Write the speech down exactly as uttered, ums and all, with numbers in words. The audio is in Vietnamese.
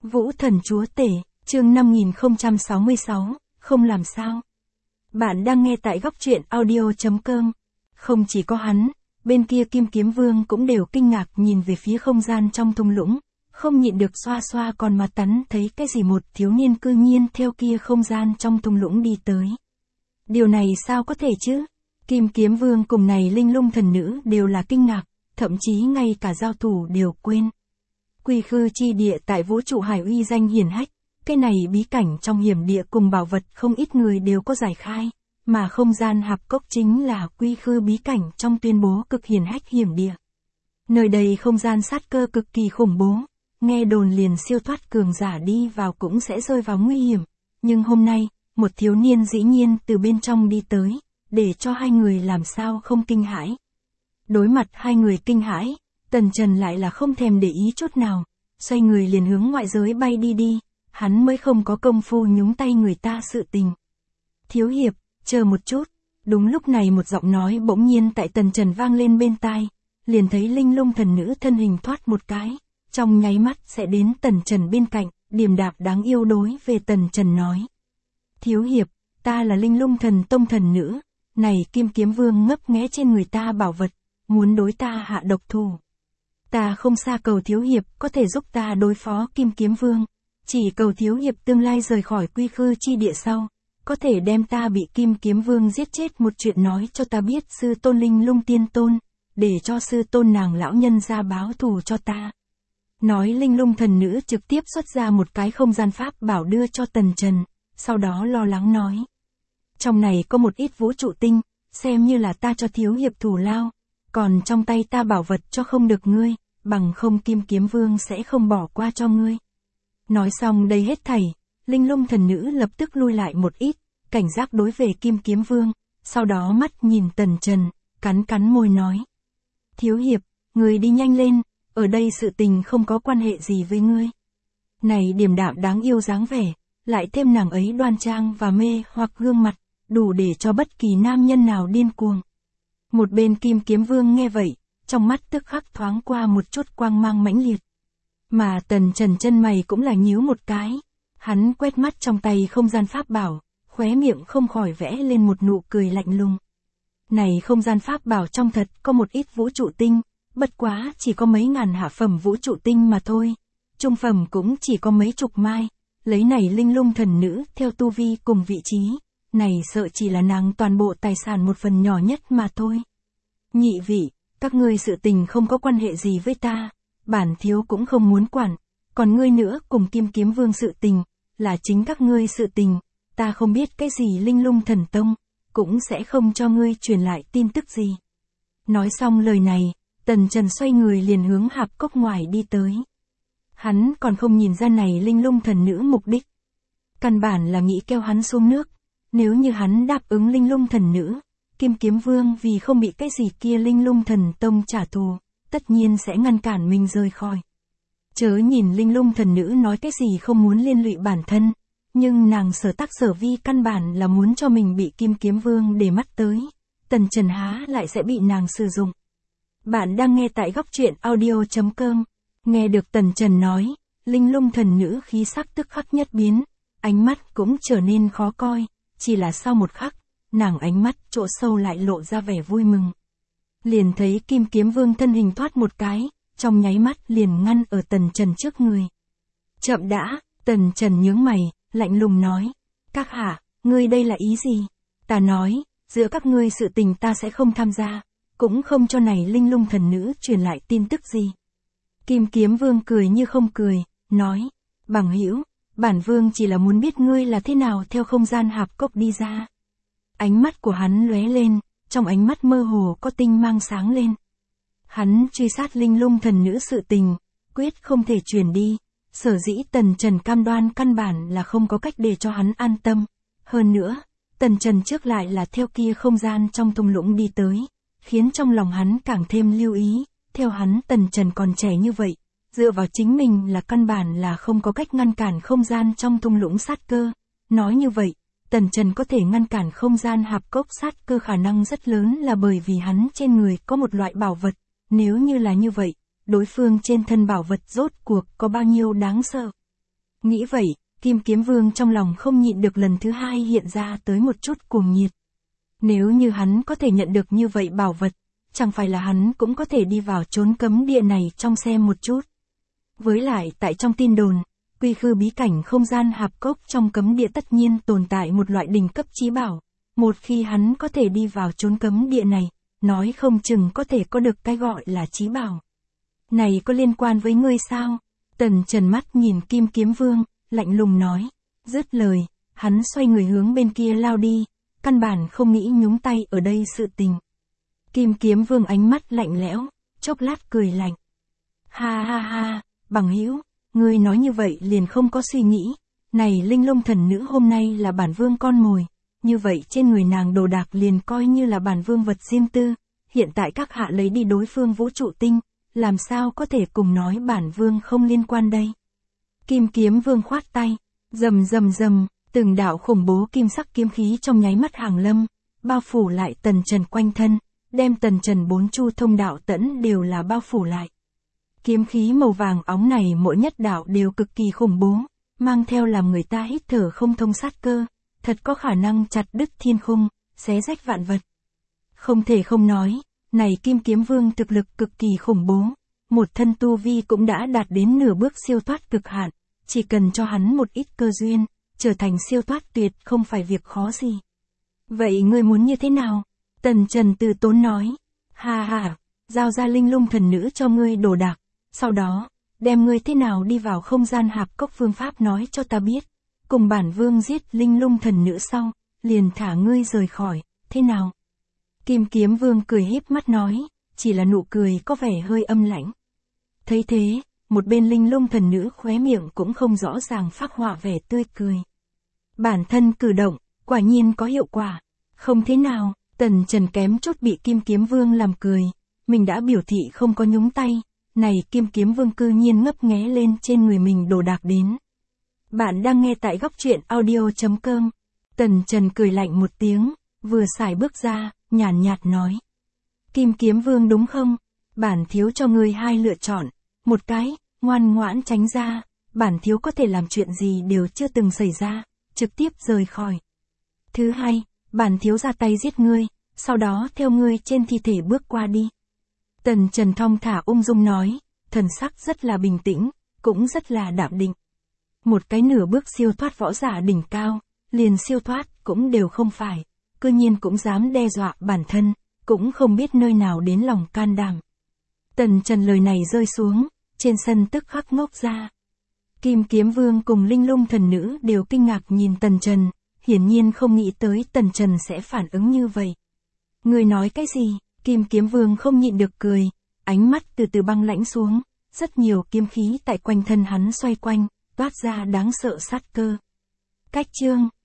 Vũ thần chúa tể, chương năm nghìn không trăm sáu mươi sáu, không làm sao. Bạn đang nghe tại góc truyện audio chấm com. Không chỉ có hắn, bên kia Kim Kiếm Vương cũng đều kinh ngạc nhìn về phía không gian trong thung lũng, không nhịn được xoa xoa con mắt tắn thấy cái gì một thiếu niên cư nhiên theo kia không gian trong thung lũng đi tới. Điều này sao có thể chứ? Kim Kiếm Vương cùng này linh lung thần nữ đều là kinh ngạc, thậm chí ngay cả giao thủ đều quên. Quy khư chi địa tại vũ trụ hải uy danh hiển hách, cái này bí cảnh trong hiểm địa cùng bảo vật không ít người đều có giải khai, mà không gian hạp cốc chính là quy khư bí cảnh trong tuyên bố cực hiển hách hiểm địa. Nơi đây không gian sát cơ cực kỳ khủng bố, nghe đồn liền siêu thoát cường giả đi vào cũng sẽ rơi vào nguy hiểm, nhưng hôm nay, một thiếu niên dĩ nhiên từ bên trong đi tới, để cho hai người làm sao không kinh hãi. Đối mặt hai người kinh hãi, Tần Trần lại là không thèm để ý chút nào, xoay người liền hướng ngoại giới bay đi đi, hắn mới không có công phu nhúng tay người ta sự tình. Thiếu hiệp, chờ một chút, đúng lúc này một giọng nói bỗng nhiên tại Tần Trần vang lên bên tai, liền thấy linh lung thần nữ thân hình thoát một cái, trong nháy mắt sẽ đến Tần Trần bên cạnh, điềm đạm đáng yêu đối về Tần Trần nói. Thiếu hiệp, ta là linh lung thần tông thần nữ, này Kim Kiếm Vương ngấp nghé trên người ta bảo vật, muốn đối ta hạ độc thủ. Ta không xa cầu thiếu hiệp có thể giúp ta đối phó Kim Kiếm Vương, chỉ cầu thiếu hiệp tương lai rời khỏi quy khư chi địa sau, có thể đem ta bị Kim Kiếm Vương giết chết một chuyện nói cho ta biết sư tôn linh lung tiên tôn, để cho sư tôn nàng lão nhân ra báo thù cho ta. Nói linh lung thần nữ trực tiếp xuất ra một cái không gian pháp bảo đưa cho Tần Trần, sau đó lo lắng nói. Trong này có một ít vũ trụ tinh, xem như là ta cho thiếu hiệp thù lao, còn trong tay ta bảo vật cho không được ngươi, bằng không Kim Kiếm Vương sẽ không bỏ qua cho ngươi. Nói xong đây hết thảy, linh lung thần nữ lập tức lui lại một ít, cảnh giác đối về Kim Kiếm Vương, sau đó mắt nhìn Tần Trần, cắn cắn môi nói. Thiếu hiệp, ngươi đi nhanh lên, ở đây sự tình không có quan hệ gì với ngươi. Này điềm đạm đáng yêu dáng vẻ, lại thêm nàng ấy đoan trang và mê hoặc gương mặt, đủ để cho bất kỳ nam nhân nào điên cuồng. Một bên Kim Kiếm Vương nghe vậy, trong mắt tức khắc thoáng qua một chút quang mang mãnh liệt. Mà Tần Trần chân mày cũng là nhíu một cái, hắn quét mắt trong tay không gian pháp bảo, khóe miệng không khỏi vẽ lên một nụ cười lạnh lùng. Này không gian pháp bảo trong thật có một ít vũ trụ tinh, bất quá chỉ có mấy ngàn hạ phẩm vũ trụ tinh mà thôi, trung phẩm cũng chỉ có mấy chục mai, lấy này linh lung thần nữ theo tu vi cùng vị trí, này sợ chỉ là nàng toàn bộ tài sản một phần nhỏ nhất mà thôi. Nhị vị, các ngươi sự tình không có quan hệ gì với ta, bản thiếu cũng không muốn quản, còn ngươi nữa cùng Kim Kiếm Vương sự tình, là chính các ngươi sự tình, ta không biết cái gì linh lung thần tông, cũng sẽ không cho ngươi truyền lại tin tức gì. Nói xong lời này, Tần Trần xoay người liền hướng hạp cốc ngoài đi tới. Hắn còn không nhìn ra này linh lung thần nữ mục đích. Căn bản là nghĩ kêu hắn xuống nước, nếu như hắn đáp ứng linh lung thần nữ, Kim Kiếm Vương vì không bị cái gì kia linh lung thần tông trả thù, tất nhiên sẽ ngăn cản mình rời khỏi. Chớ nhìn linh lung thần nữ nói cái gì không muốn liên lụy bản thân, nhưng nàng sở tác sở vi căn bản là muốn cho mình bị Kim Kiếm Vương để mắt tới, Tần Trần há lại sẽ bị nàng sử dụng. Bạn đang nghe tại góc truyện audio chấm com, nghe được Tần Trần nói, linh lung thần nữ khí sắc tức khắc nhất biến, ánh mắt cũng trở nên khó coi, chỉ là sau một khắc, nàng ánh mắt chỗ sâu lại lộ ra vẻ vui mừng. Liền thấy Kim Kiếm Vương thân hình thoát một cái, trong nháy mắt liền ngăn ở Tần Trần trước người. Chậm đã, Tần Trần nhướng mày, lạnh lùng nói. Các hạ, ngươi đây là ý gì? Ta nói, giữa các ngươi sự tình ta sẽ không tham gia, cũng không cho này linh lung thần nữ truyền lại tin tức gì. Kim Kiếm Vương cười như không cười, nói. Bằng hữu, bản vương chỉ là muốn biết ngươi là thế nào theo không gian hạp cốc đi ra. Ánh mắt của hắn lóe lên, trong ánh mắt mơ hồ có tinh mang sáng lên. Hắn truy sát linh lung thần nữ sự tình, quyết không thể truyền đi, sở dĩ Tần Trần cam đoan căn bản là không có cách để cho hắn an tâm. Hơn nữa, Tần Trần trước lại là theo kia không gian trong thung lũng đi tới, khiến trong lòng hắn càng thêm lưu ý, theo hắn Tần Trần còn trẻ như vậy, dựa vào chính mình là căn bản là không có cách ngăn cản không gian trong thung lũng sát cơ. Nói như vậy, Tần Trần có thể ngăn cản không gian hạp cốc sát cơ khả năng rất lớn là bởi vì hắn trên người có một loại bảo vật, nếu như là như vậy, đối phương trên thân bảo vật rốt cuộc có bao nhiêu đáng sợ. Nghĩ vậy, Kim Kiếm Vương trong lòng không nhịn được lần thứ hai hiện ra tới một chút cuồng nhiệt. Nếu như hắn có thể nhận được như vậy bảo vật, chẳng phải là hắn cũng có thể đi vào chốn cấm địa này trong xem một chút. Với lại tại trong tin đồn, quy khư bí cảnh không gian hạp cốc trong cấm địa tất nhiên tồn tại một loại đỉnh cấp chí bảo. Một khi hắn có thể đi vào chốn cấm địa này, nói không chừng có thể có được cái gọi là chí bảo. Này có liên quan với ngươi sao? Tần Trần mắt nhìn Kim Kiếm Vương, lạnh lùng nói. Dứt lời, hắn xoay người hướng bên kia lao đi, căn bản không nghĩ nhúng tay ở đây sự tình. Kim Kiếm Vương ánh mắt lạnh lẽo, chốc lát cười lạnh. Ha ha ha, bằng hữu, ngươi nói như vậy liền không có suy nghĩ. Này Linh Lung thần nữ hôm nay là bản vương con mồi, như vậy trên người nàng đồ đạc liền coi như là bản vương vật riêng tư. Hiện tại các hạ lấy đi đối phương vũ trụ tinh, làm sao có thể cùng nói bản vương không liên quan đây. Kim Kiếm Vương khoát tay, rầm rầm rầm, từng đạo khủng bố kim sắc kiếm khí trong nháy mắt hàng lâm, bao phủ lại Tần Trần quanh thân, đem Tần Trần bốn chu thông đạo tẫn đều là bao phủ lại. Kiếm khí màu vàng óng này mỗi nhất đạo đều cực kỳ khủng bố, mang theo làm người ta hít thở không thông sát cơ, thật có khả năng chặt đứt thiên khung, xé rách vạn vật. Không thể không nói, này Kim Kiếm Vương thực lực cực kỳ khủng bố, một thân tu vi cũng đã đạt đến nửa bước siêu thoát cực hạn, chỉ cần cho hắn một ít cơ duyên, trở thành siêu thoát tuyệt không phải việc khó gì. Vậy ngươi muốn như thế nào? Tần Trần từ tốn nói. Ha ha, giao ra Linh Lung thần nữ cho ngươi đồ đạc, sau đó, đem ngươi thế nào đi vào không gian hạp cốc phương pháp nói cho ta biết. Cùng bản vương giết Linh Lung thần nữ sau, liền thả ngươi rời khỏi, thế nào? Kim Kiếm Vương cười híp mắt nói, chỉ là nụ cười có vẻ hơi âm lãnh. Thấy thế, một bên Linh Lung thần nữ khóe miệng cũng không rõ ràng phác họa vẻ tươi cười. Bản thân cử động, quả nhiên có hiệu quả. Không thế nào, Tần Trần kém chút bị Kim Kiếm Vương làm cười. Mình đã biểu thị không có nhúng tay, này Kim Kiếm Vương cư nhiên ngấp nghé lên trên người mình đồ đạc đến. Bạn đang nghe tại góc truyện audio chấm com. Tần Trần cười lạnh một tiếng, vừa xài bước ra, nhàn nhạt nói. Kim Kiếm Vương đúng không? Bản thiếu cho ngươi hai lựa chọn. Một cái, ngoan ngoãn tránh ra, bản thiếu có thể làm chuyện gì đều chưa từng xảy ra, trực tiếp rời khỏi. Thứ hai, bản thiếu ra tay giết ngươi, sau đó theo ngươi trên thi thể bước qua đi. Tần Trần thong thả ung dung nói, thần sắc rất là bình tĩnh, cũng rất là đạm định. Một cái nửa bước siêu thoát võ giả đỉnh cao, liền siêu thoát cũng đều không phải, cư nhiên cũng dám đe dọa bản thân, cũng không biết nơi nào đến lòng can đảm. Tần Trần lời này rơi xuống, trên sân tức khắc ngốc ra. Kim Kiếm Vương cùng Linh Lung thần nữ đều kinh ngạc nhìn Tần Trần, hiển nhiên không nghĩ tới Tần Trần sẽ phản ứng như vậy. Người nói cái gì? Kim Kiếm Vương không nhịn được cười, ánh mắt từ từ băng lãnh xuống, rất nhiều kiếm khí tại quanh thân hắn xoay quanh, toát ra đáng sợ sát cơ. Cách chương